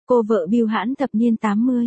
Cô vợ bưu hãn thập niên 80,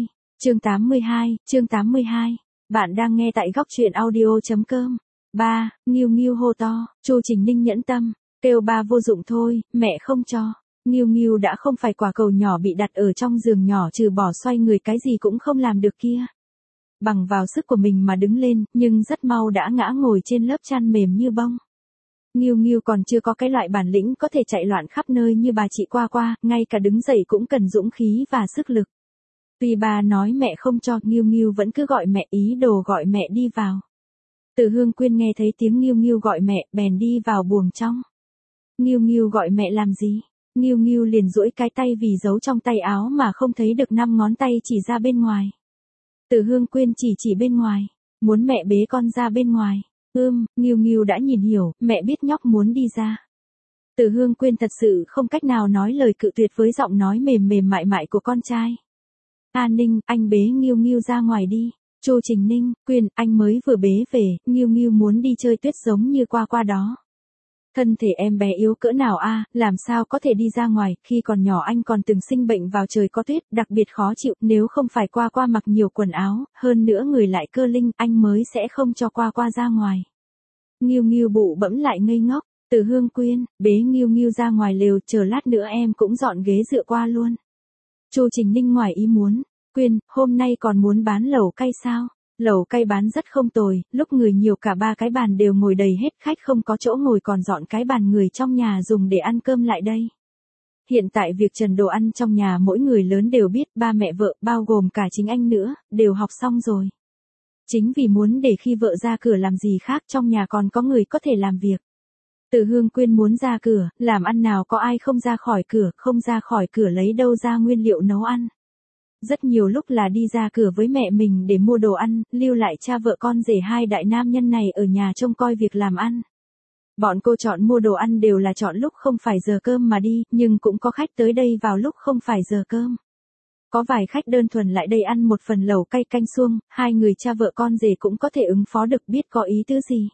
chương 82. Bạn đang nghe tại góc truyện audio.com. Ba, Nghiêu Nghiêu hô to, Chu Trình Ninh nhẫn tâm, kêu ba vô dụng thôi, mẹ không cho. Nghiêu Nghiêu đã không phải quả cầu nhỏ bị đặt ở trong giường nhỏ trừ bỏ xoay người cái gì cũng không làm được kia. Bằng vào sức của mình mà đứng lên, nhưng rất mau đã ngã ngồi trên lớp chăn mềm như bông. Nghiêu Nghiêu còn chưa có cái loại bản lĩnh có thể chạy loạn khắp nơi như bà chị Qua Qua, ngay cả đứng dậy cũng cần dũng khí và sức lực. Tuy bà nói mẹ không cho, Nghiêu Nghiêu vẫn cứ gọi mẹ, ý đồ gọi mẹ đi vào. Từ Hương Quyên nghe thấy tiếng Nghiêu Nghiêu gọi mẹ, bèn đi vào buồng trong. Nghiêu Nghiêu gọi mẹ làm gì? Nghiêu Nghiêu liền duỗi cái tay vì giấu trong tay áo mà không thấy được 5 ngón tay chỉ ra bên ngoài. Từ Hương Quyên chỉ bên ngoài, muốn mẹ bế con ra bên ngoài. Nghiêu Nghiêu đã nhìn hiểu, mẹ biết nhóc muốn đi ra. Từ Hương Quyên thật sự không cách nào nói lời cự tuyệt với giọng nói mềm mềm mại mại của con trai. An Ninh, anh bế Nghiêu Nghiêu ra ngoài đi. Chu Trình Ninh, Quyên, anh mới vừa bế về, Nghiêu Nghiêu muốn đi chơi tuyết giống như Qua Qua đó. Thân thể em bé yếu cỡ nào a, làm sao có thể đi ra ngoài, khi còn nhỏ anh còn từng sinh bệnh vào trời có tuyết, đặc biệt khó chịu, nếu không phải Qua Qua mặc nhiều quần áo, hơn nữa người lại cơ linh, anh mới sẽ không cho Qua Qua ra ngoài. Nghiêu Nghiêu bụ bẫm lại ngây ngốc, Từ Hương Quyên, bế Nghiêu Nghiêu ra ngoài lều, chờ lát nữa em cũng dọn ghế dựa qua luôn. Chu Trình Ninh ngoài ý muốn, Quyên, hôm nay còn muốn bán lẩu cay sao? Lẩu cay bán rất không tồi, lúc người nhiều cả 3 cái bàn đều ngồi đầy hết, khách không có chỗ ngồi còn dọn cái bàn người trong nhà dùng để ăn cơm lại đây. Hiện tại việc trần đồ ăn trong nhà mỗi người lớn đều biết, ba mẹ vợ, bao gồm cả chính anh nữa, đều học xong rồi. Chính vì muốn để khi vợ ra cửa làm gì khác trong nhà còn có người có thể làm việc. Từ Hương Quyên muốn ra cửa, làm ăn nào có ai không ra khỏi cửa, không ra khỏi cửa lấy đâu ra nguyên liệu nấu ăn. Rất nhiều lúc là đi ra cửa với mẹ mình để mua đồ ăn, lưu lại cha vợ con rể hai đại nam nhân này ở nhà trông coi việc làm ăn. Bọn cô chọn mua đồ ăn đều là chọn lúc không phải giờ cơm mà đi, nhưng cũng có khách tới đây vào lúc không phải giờ cơm. Có vài khách đơn thuần lại đây ăn một phần lẩu cay canh suông, hai người cha vợ con rể cũng có thể ứng phó được, biết có ý tứ gì.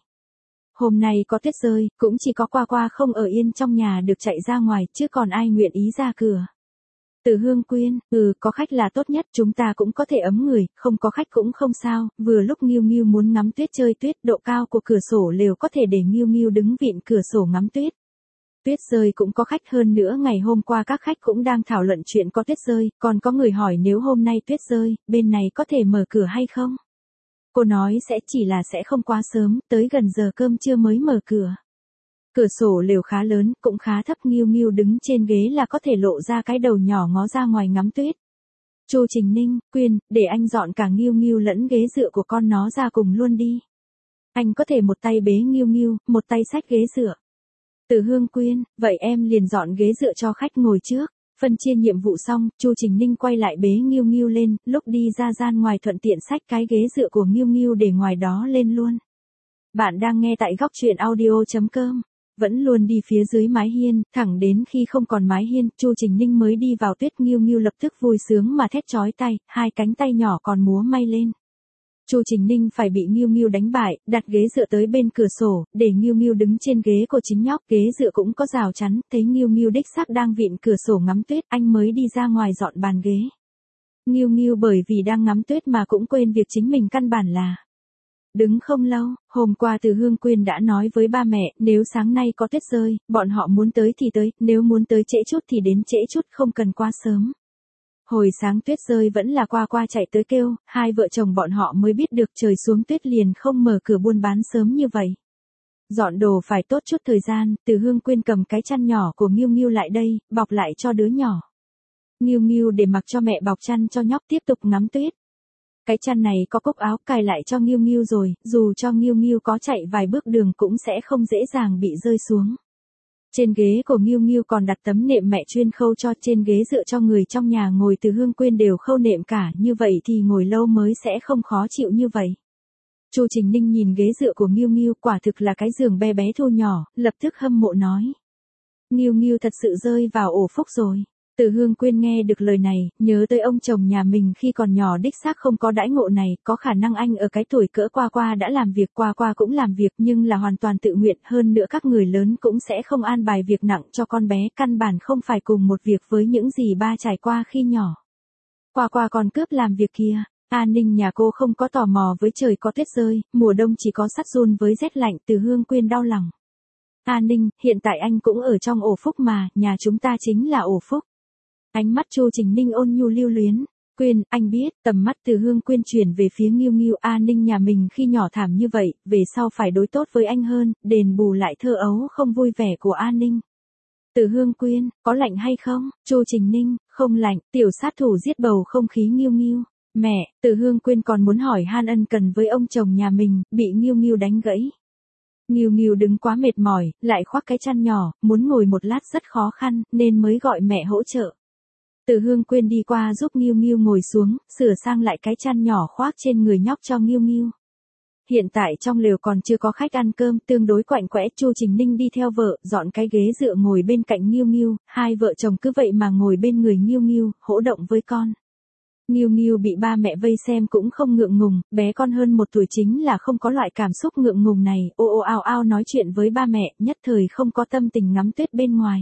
Hôm nay có tuyết rơi, cũng chỉ có Qua Qua không ở yên trong nhà được chạy ra ngoài, chứ còn ai nguyện ý ra cửa. Từ Hương Quyên, có khách là tốt nhất, chúng ta cũng có thể ấm người, không có khách cũng không sao, vừa lúc Nghiêu Nghiêu muốn ngắm tuyết chơi tuyết, độ cao của cửa sổ lều có thể để Nghiêu Nghiêu đứng vịn cửa sổ ngắm tuyết. Tuyết rơi cũng có khách, hơn nữa ngày hôm qua các khách cũng đang thảo luận chuyện có tuyết rơi, còn có người hỏi nếu hôm nay tuyết rơi, bên này có thể mở cửa hay không? Cô nói sẽ không quá sớm, tới gần giờ cơm trưa mới mở cửa. Cửa sổ lều khá lớn, cũng khá thấp, Nghiêu Nghiêu đứng trên ghế là có thể lộ ra cái đầu nhỏ ngó ra ngoài ngắm tuyết. Chu Trình Ninh, Quyên, để anh dọn cả Nghiêu Nghiêu lẫn ghế dựa của con nó ra cùng luôn đi. Anh có thể một tay bế Nghiêu Nghiêu, một tay xách ghế dựa. Từ Hương Quyên, vậy em liền dọn ghế dựa cho khách ngồi trước. Phân chia nhiệm vụ xong, Chu Trình Ninh quay lại bế Nghiêu Nghiêu lên, lúc đi ra gian ngoài thuận tiện xách cái ghế dựa của Nghiêu Nghiêu để ngoài đó lên luôn. Bạn đang nghe tại góc truyện audio.com. Vẫn luôn đi phía dưới mái hiên, thẳng đến khi không còn mái hiên, Chu Trình Ninh mới đi vào tuyết. Nghiêu Nghiêu lập tức vui sướng mà thét chói tai, hai cánh tay nhỏ còn múa may lên. Chu Trình Ninh phải bị Nghiêu Nghiêu đánh bại, đặt ghế dựa tới bên cửa sổ, để Nghiêu Nghiêu đứng trên ghế của chính nhóc, ghế dựa cũng có rào chắn, thấy Nghiêu Nghiêu đích xác đang vịn cửa sổ ngắm tuyết, anh mới đi ra ngoài dọn bàn ghế. Nghiêu Nghiêu bởi vì đang ngắm tuyết mà cũng quên việc chính mình căn bản là đứng không lâu. Hôm qua Từ Hương Quyên đã nói với ba mẹ, nếu sáng nay có tuyết rơi, bọn họ muốn tới thì tới, nếu muốn tới trễ chút thì đến trễ chút, không cần quá sớm. Hồi sáng tuyết rơi vẫn là Qua Qua chạy tới kêu, hai vợ chồng bọn họ mới biết được trời xuống tuyết liền không mở cửa buôn bán sớm như vậy. Dọn đồ phải tốt chút thời gian, Từ Hương Quyên cầm cái chăn nhỏ của Nghiêu Nghiêu lại đây, bọc lại cho đứa nhỏ. Nghiêu Nghiêu để mặc cho mẹ bọc chăn cho nhóc tiếp tục ngắm tuyết. Cái chăn này có cúc áo, cài lại cho Nghiêu Nghiêu rồi, dù cho Nghiêu Nghiêu có chạy vài bước đường cũng sẽ không dễ dàng bị rơi xuống. Trên ghế của Nghiêu Nghiêu còn đặt tấm nệm mẹ chuyên khâu cho, trên ghế dựa cho người trong nhà ngồi Từ Hương Quyên đều khâu nệm cả, như vậy thì ngồi lâu mới sẽ không khó chịu như vậy. Chu Trình Ninh nhìn ghế dựa của Nghiêu Nghiêu, quả thực là cái giường bé bé thu nhỏ, lập tức hâm mộ nói. Nghiêu Nghiêu thật sự rơi vào ổ phúc rồi. Từ Hương Quyên nghe được lời này, nhớ tới ông chồng nhà mình khi còn nhỏ đích xác không có đãi ngộ này, có khả năng anh ở cái tuổi cỡ qua qua đã làm việc, qua qua cũng làm việc nhưng là hoàn toàn tự nguyện, hơn nữa các người lớn cũng sẽ không an bài việc nặng cho con bé, căn bản không phải cùng một việc với những gì ba trải qua khi nhỏ. Qua qua còn cướp làm việc kia. An Ninh nhà cô không có tò mò với trời có tuyết rơi, mùa đông chỉ có sắt run với rét lạnh. Từ Hương Quyên đau lòng. An Ninh, hiện tại anh cũng ở trong ổ phúc mà, nhà chúng ta chính là ổ phúc. Ánh mắt Chu Trình Ninh ôn nhu lưu luyến. Quyên, anh biết. Tầm mắt Từ Hương Quyên chuyển về phía Nghiêu Nghiêu. An Ninh nhà mình khi nhỏ thảm như vậy, về sau phải đối tốt với anh hơn, đền bù lại thơ ấu không vui vẻ của An Ninh. Từ Hương Quyên, có lạnh hay không? Chu Trình Ninh, không lạnh. Tiểu sát thủ giết bầu không khí Nghiêu Nghiêu. Mẹ, Từ Hương Quyên còn muốn hỏi han ân cần với ông chồng nhà mình, bị Nghiêu Nghiêu đánh gãy. Nghiêu Nghiêu đứng quá mệt mỏi, lại khoác cái chăn nhỏ, muốn ngồi một lát rất khó khăn, nên mới gọi mẹ hỗ trợ. Từ Hương Quyên đi qua giúp Nghiêu Nghiêu ngồi xuống, sửa sang lại cái chăn nhỏ khoác trên người nhóc cho Nghiêu Nghiêu. Hiện tại trong lều còn chưa có khách ăn cơm, tương đối quạnh quẽ. Chu Trình Ninh đi theo vợ, dọn cái ghế dựa ngồi bên cạnh Nghiêu Nghiêu, hai vợ chồng cứ vậy mà ngồi bên người Nghiêu Nghiêu, hỗ động với con. Nghiêu Nghiêu bị ba mẹ vây xem cũng không ngượng ngùng, bé con hơn 1 tuổi chính là không có loại cảm xúc ngượng ngùng này, ô ô ao ao nói chuyện với ba mẹ, nhất thời không có tâm tình ngắm tuyết bên ngoài.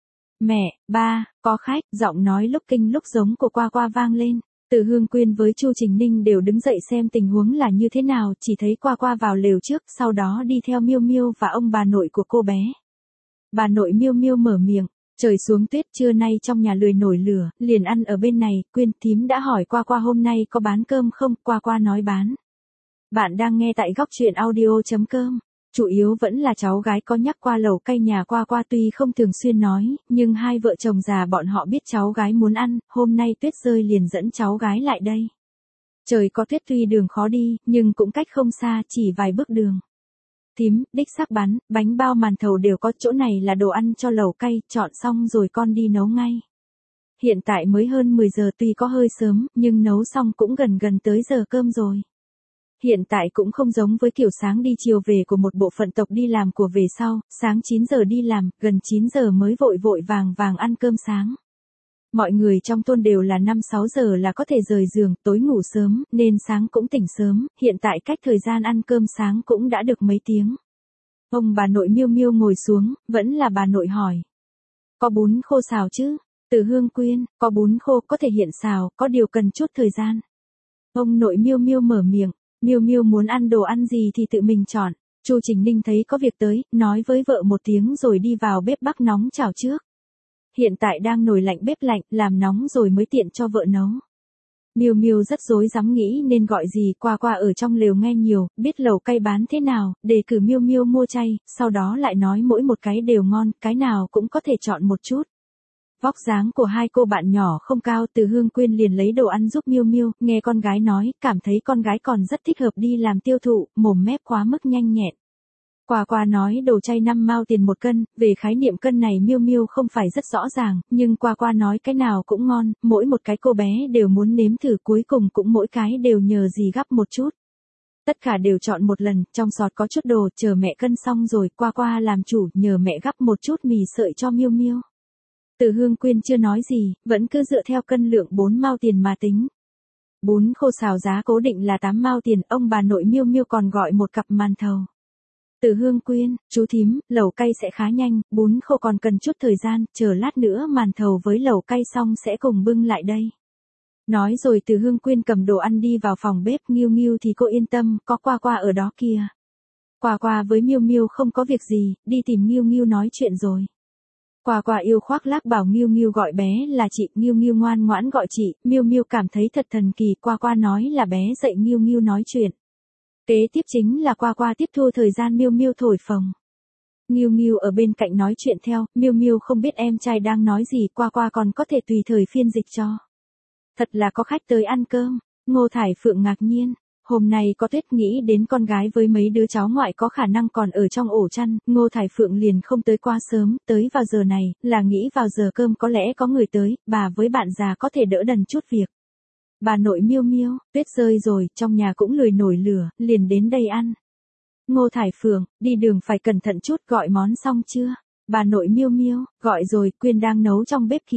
Mẹ, ba, có khách, giọng nói lúc kinh lúc giống của qua qua vang lên. Từ Hương Quyên với Chu Trình Ninh đều đứng dậy xem tình huống là như thế nào, chỉ thấy qua qua vào lều trước, sau đó đi theo Miêu Miêu và ông bà nội của cô bé. Bà nội Miêu Miêu mở miệng. Trời xuống tuyết, trưa nay trong nhà lười nổi lửa, liền ăn ở bên này. Quyên thím đã hỏi qua qua hôm nay có bán cơm không, qua qua nói bán. Bạn đang nghe tại góc truyện audio.com. Chủ yếu vẫn là cháu gái có nhắc qua lẩu cay nhà qua qua, tuy không thường xuyên nói, nhưng hai vợ chồng già bọn họ biết cháu gái muốn ăn, hôm nay tuyết rơi liền dẫn cháu gái lại đây. Trời có tuyết tuy đường khó đi, nhưng cũng cách không xa, chỉ vài bước đường. Thím, đích xác bán, bánh bao màn thầu đều có, chỗ này là đồ ăn cho lẩu cay, chọn xong rồi con đi nấu ngay. Hiện tại mới hơn 10 giờ, tuy có hơi sớm, nhưng nấu xong cũng gần tới giờ cơm rồi. Hiện tại cũng không giống với kiểu sáng đi chiều về của một bộ phận tộc đi làm của về sau, sáng 9 giờ đi làm, gần 9 giờ mới vội vàng ăn cơm sáng. Mọi người trong thôn đều là 5-6 giờ là có thể rời giường, tối ngủ sớm, nên sáng cũng tỉnh sớm, hiện tại cách thời gian ăn cơm sáng cũng đã được mấy tiếng. Ông bà nội Miêu Miêu ngồi xuống, vẫn là bà nội hỏi. Có bún khô xào chứ? Từ Hương Quyên, có bún khô, có thể hiện xào, có điều cần chút thời gian. Ông nội Miêu Miêu mở miệng, Miêu Miêu muốn ăn đồ ăn gì thì tự mình chọn. Chu Trình Ninh thấy có việc tới, nói với vợ một tiếng rồi đi vào bếp bắc nóng chảo trước. Hiện tại đang nồi lạnh bếp lạnh, làm nóng rồi mới tiện cho vợ nấu. Miêu Miêu rất rối rắm nghĩ nên gọi gì, qua qua ở trong lều nghe nhiều, biết lẩu cay bán thế nào, đề cử Miêu Miêu mua chay, sau đó lại nói mỗi một cái đều ngon, cái nào cũng có thể chọn một chút. Vóc dáng của hai cô bạn nhỏ không cao, Từ Hương Quyên liền lấy đồ ăn giúp Miêu Miêu, nghe con gái nói, cảm thấy con gái còn rất thích hợp đi làm tiêu thụ, mồm mép quá mức nhanh nhẹn. Qua qua nói đồ chay 5 mao tiền 1 cân, về khái niệm cân này Miêu Miêu không phải rất rõ ràng, nhưng qua qua nói cái nào cũng ngon, mỗi một cái cô bé đều muốn nếm thử, cuối cùng cũng mỗi cái đều nhờ gì gắp một chút. Tất cả đều chọn một lần, trong sọt có chút đồ, chờ mẹ cân xong rồi, qua qua làm chủ, nhờ mẹ gắp một chút mì sợi cho Miêu Miêu. Từ Hương Quyên chưa nói gì, vẫn cứ dựa theo cân lượng 4 mao tiền mà tính. Bún khô xào giá cố định là 8 mao tiền, ông bà nội Miêu Miêu còn gọi một cặp màn thầu. Từ Hương Quyên, chú thím, lẩu cay sẽ khá nhanh, bún khô còn cần chút thời gian, chờ lát nữa màn thầu với lẩu cay xong sẽ cùng bưng lại đây. Nói rồi Từ Hương Quyên cầm đồ ăn đi vào phòng bếp. Nghiêu Nghiêu thì cô yên tâm, có qua qua ở đó kìa. Qua qua với Miêu Miêu không có việc gì, đi tìm Nghiêu Nghiêu nói chuyện rồi. Qua qua yêu khoác lác bảo Nghiêu Nghiêu gọi bé là chị, Nghiêu Nghiêu ngoan ngoãn gọi chị, Miêu Miêu cảm thấy thật thần kỳ, qua qua nói là bé dạy Nghiêu Nghiêu nói chuyện. Kế tiếp chính là qua qua tiếp thu thời gian Miêu Miêu thổi phồng. Nghiêu Nghiêu ở bên cạnh nói chuyện theo, Miêu Miêu không biết em trai đang nói gì, qua qua còn có thể tùy thời phiên dịch cho. Thật là có khách tới ăn cơm. Ngô Thải Phượng ngạc nhiên, hôm nay có tuyết, nghĩ đến con gái với mấy đứa cháu ngoại có khả năng còn ở trong ổ chăn, Ngô Thải Phượng liền không tới quá sớm, tới vào giờ này, là nghĩ vào giờ cơm có lẽ có người tới, bà với bạn già có thể đỡ đần chút việc. Bà nội Miêu Miêu, tuyết rơi rồi, trong nhà cũng lười nổi lửa, liền đến đây ăn. Ngô Thải Phượng, đi đường phải cẩn thận chút, gọi món xong chưa? Bà nội Miêu Miêu, gọi rồi, Quyên đang nấu trong bếp kia.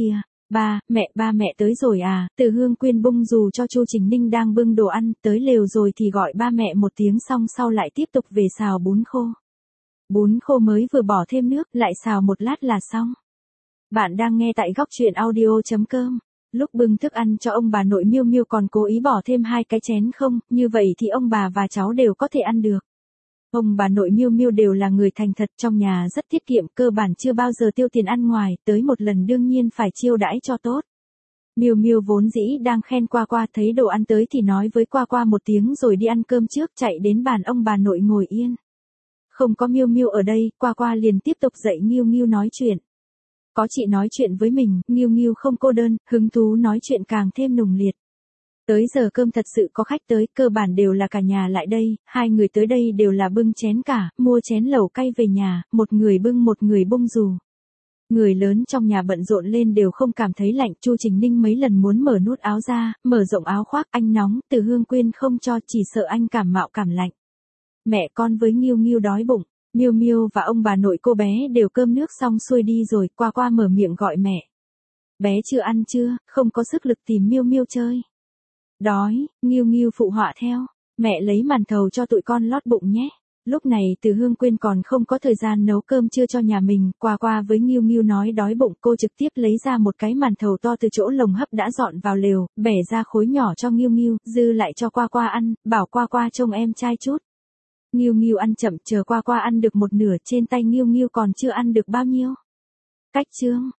Ba mẹ tới rồi à? Từ Hương Quyên bung dù cho Chu Trình Ninh đang bưng đồ ăn, tới lều rồi thì gọi ba mẹ một tiếng xong sau lại tiếp tục về xào bún khô. Bún khô mới vừa bỏ thêm nước, lại xào một lát là xong. Bạn đang nghe tại góc truyện audio.com. Lúc bưng thức ăn cho ông bà nội Miêu Miêu còn cố ý bỏ thêm 2 cái chén không, như vậy thì ông bà và cháu đều có thể ăn được. Ông bà nội Miêu Miêu đều là người thành thật, trong nhà rất tiết kiệm, cơ bản chưa bao giờ tiêu tiền ăn ngoài, tới một lần đương nhiên phải chiêu đãi cho tốt. Miêu Miêu vốn dĩ đang khen Qua Qua, thấy đồ ăn tới thì nói với Qua Qua một tiếng rồi đi ăn cơm trước, chạy đến bàn ông bà nội ngồi yên. Không có Miêu Miêu ở đây, Qua Qua liền tiếp tục dạy Nghiêu Nghiêu nói chuyện. Có chị nói chuyện với mình, Nghiêu Nghiêu không cô đơn, hứng thú nói chuyện càng thêm nồng liệt. Tới giờ cơm thật sự có khách tới, cơ bản đều là cả nhà lại đây, 2 người tới đây đều là bưng chén cả, mua chén lẩu cay về nhà, một người bưng một người bung dù. Người lớn trong nhà bận rộn lên đều không cảm thấy lạnh, Chu Trình Ninh mấy lần muốn mở nút áo ra, mở rộng áo khoác, anh nóng, Từ Hương Quyên không cho, chỉ sợ anh cảm mạo cảm lạnh. Mẹ con với Nghiêu Nghiêu đói bụng. Miêu Miêu và ông bà nội cô bé đều cơm nước xong xuôi đi rồi, Qua Qua mở miệng gọi mẹ. Bé chưa ăn chưa, không có sức lực tìm Miêu Miêu chơi. Đói, Nghiêu Nghiêu phụ họa theo. Mẹ lấy màn thầu cho tụi con lót bụng nhé. Lúc này Từ Hương Quyên còn không có thời gian nấu cơm trưa cho nhà mình, Qua Qua với Nghiêu Nghiêu nói đói bụng, cô trực tiếp lấy ra một cái màn thầu to từ chỗ lồng hấp đã dọn vào lều, bẻ ra khối nhỏ cho Nghiêu Nghiêu, dư lại cho Qua Qua ăn, bảo Qua Qua trông em trai chút. Nghiêu Nghiêu ăn chậm, chờ Qua Qua ăn được một nửa, trên tay Nghiêu Nghiêu còn chưa ăn được bao nhiêu. Cách chương.